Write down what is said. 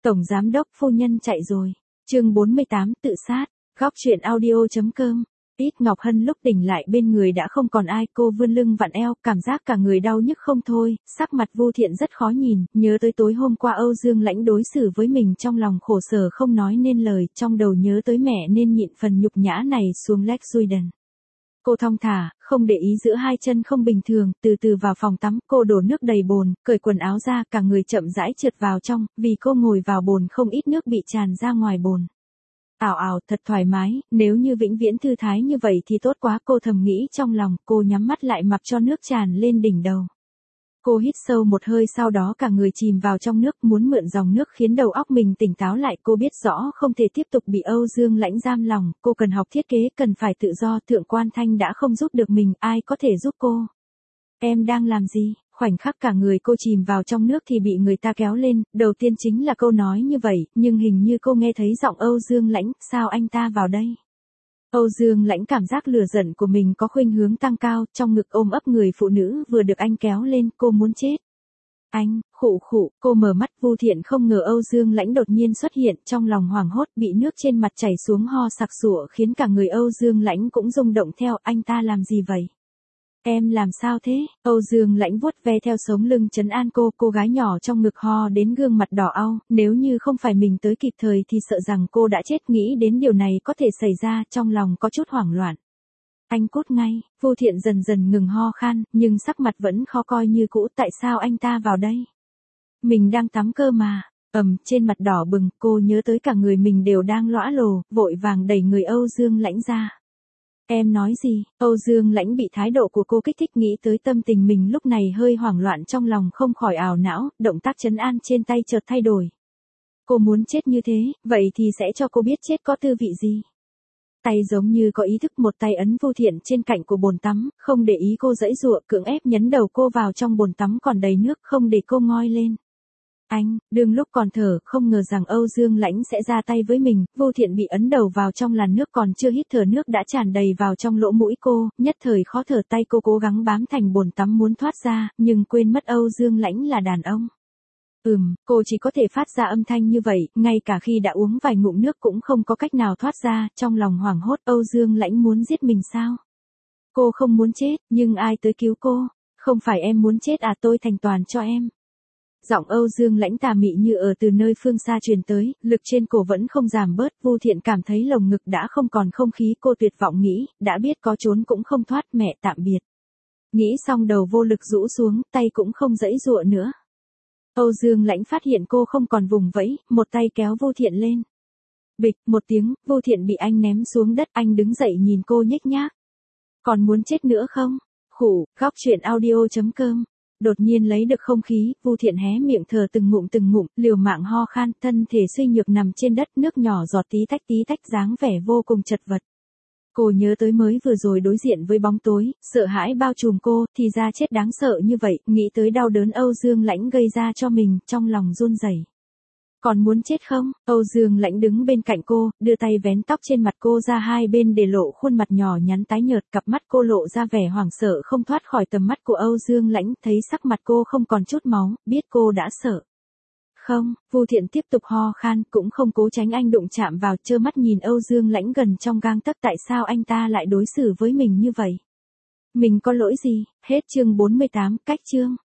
Tổng giám đốc phu nhân chạy rồi. Chương 48 tự sát. Góc truyện audio.com. Ít Ngọc Hân lúc tỉnh lại bên người đã không còn ai, cô vươn lưng vặn eo, cảm giác cả người đau nhức không thôi, sắc mặt Vu Thiện rất khó nhìn, nhớ tới tối hôm qua Âu Dương Lãnh đối xử với mình trong lòng khổ sở không nói nên lời, trong đầu nhớ tới mẹ nên nhịn phần nhục nhã này xuống Lex Sweden. Cô thong thả, không để ý giữa hai chân không bình thường, từ từ vào phòng tắm, cô đổ nước đầy bồn, cởi quần áo ra, cả người chậm rãi trượt vào trong, vì cô ngồi vào bồn không ít nước bị tràn ra ngoài bồn. Ảo ảo, thật thoải mái, nếu như vĩnh viễn thư thái như vậy thì tốt quá, cô thầm nghĩ trong lòng, cô nhắm mắt lại mặc cho nước tràn lên đỉnh đầu. Cô hít sâu một hơi sau đó cả người chìm vào trong nước, muốn mượn dòng nước khiến đầu óc mình tỉnh táo lại, cô biết rõ không thể tiếp tục bị Âu Dương Lãnh giam lòng, cô cần học thiết kế, cần phải tự do, Thượng Quan Thanh đã không giúp được mình, ai có thể giúp cô? Em đang làm gì? Khoảnh khắc cả người cô chìm vào trong nước thì bị người ta kéo lên, đầu tiên chính là câu nói như vậy, nhưng hình như cô nghe thấy giọng Âu Dương Lãnh, sao anh ta vào đây? Âu Dương Lãnh cảm giác lửa giận của mình có khuynh hướng tăng cao, trong ngực ôm ấp người phụ nữ vừa được anh kéo lên, cô muốn chết. Anh, khụ khụ, cô mở mắt, Vu Thiện không ngờ Âu Dương Lãnh đột nhiên xuất hiện, trong lòng hoảng hốt, bị nước trên mặt chảy xuống ho sặc sụa khiến cả người Âu Dương Lãnh cũng rung động theo, anh ta làm gì vậy? Em làm sao thế? Âu Dương Lãnh vuốt ve theo sống lưng trấn an cô gái nhỏ trong ngực ho đến gương mặt đỏ au, nếu như không phải mình tới kịp thời thì sợ rằng cô đã chết, nghĩ đến điều này có thể xảy ra, trong lòng có chút hoảng loạn. Anh cút ngay, Vu Thiện dần dần ngừng ho khan, nhưng sắc mặt vẫn khó coi như cũ, tại sao anh ta vào đây? Mình đang tắm cơ mà. Trên mặt đỏ bừng, cô nhớ tới cả người mình đều đang lõa lồ, vội vàng đẩy người Âu Dương Lãnh ra. Em nói gì? Âu Dương Lãnh bị thái độ của cô kích thích, nghĩ tới tâm tình mình lúc này hơi hoảng loạn, trong lòng không khỏi ảo não, động tác trấn an trên tay chợt thay đổi. Cô muốn chết như thế, vậy thì sẽ cho cô biết chết có tư vị gì. Tay giống như có ý thức, một tay ấn Vu Thiện trên cạnh của bồn tắm, không để ý cô giãy giụa, cưỡng ép nhấn đầu cô vào trong bồn tắm còn đầy nước, không để cô ngoi lên. Anh, đương lúc còn thở, không ngờ rằng Âu Dương Lãnh sẽ ra tay với mình, Vu Thiện bị ấn đầu vào trong làn nước, còn chưa hít thở nước đã tràn đầy vào trong lỗ mũi cô, nhất thời khó thở, tay cô cố gắng bám thành bồn tắm muốn thoát ra, nhưng quên mất Âu Dương Lãnh là đàn ông. Cô chỉ có thể phát ra âm thanh như vậy, ngay cả khi đã uống vài ngụm nước cũng không có cách nào thoát ra, trong lòng hoảng hốt, Âu Dương Lãnh muốn giết mình sao? Cô không muốn chết, nhưng ai tới cứu cô? Không phải em muốn chết à, tôi thành toàn cho em. Giọng Âu Dương Lãnh tà mị như ở từ nơi phương xa truyền tới, lực trên cổ vẫn không giảm bớt, Vu Thiện cảm thấy lồng ngực đã không còn không khí, cô tuyệt vọng nghĩ, đã biết có trốn cũng không thoát, mẹ tạm biệt. Nghĩ xong đầu vô lực rũ xuống, tay cũng không giãy giụa nữa. Âu Dương Lãnh phát hiện cô không còn vùng vẫy, một tay kéo Vu Thiện lên. Bịch, một tiếng, Vu Thiện bị anh ném xuống đất, anh đứng dậy nhìn cô nhếch nhác. Còn muốn chết nữa không? Khủ, góc truyện audio.com. Đột nhiên lấy được không khí, Vu Thiện hé miệng thở từng ngụm, liều mạng ho khan, thân thể suy nhược nằm trên đất, nước nhỏ giọt tí tách dáng vẻ vô cùng chật vật. Cô nhớ tới mới vừa rồi đối diện với bóng tối, sợ hãi bao trùm cô, thì ra chết đáng sợ như vậy, nghĩ tới đau đớn Âu Dương Lãnh gây ra cho mình, trong lòng run rẩy. Còn muốn chết không? Âu Dương Lãnh đứng bên cạnh cô, đưa tay vén tóc trên mặt cô ra hai bên để lộ khuôn mặt nhỏ nhắn tái nhợt, cặp mắt cô lộ ra vẻ hoảng sợ không thoát khỏi tầm mắt của Âu Dương Lãnh, thấy sắc mặt cô không còn chút máu, biết cô đã sợ. Không, Vu Thiện tiếp tục ho khan, cũng không cố tránh anh đụng chạm vào, trơ mắt nhìn Âu Dương Lãnh gần trong gang tấc, tại sao anh ta lại đối xử với mình như vậy? Mình có lỗi gì? Hết chương 48, cách chương.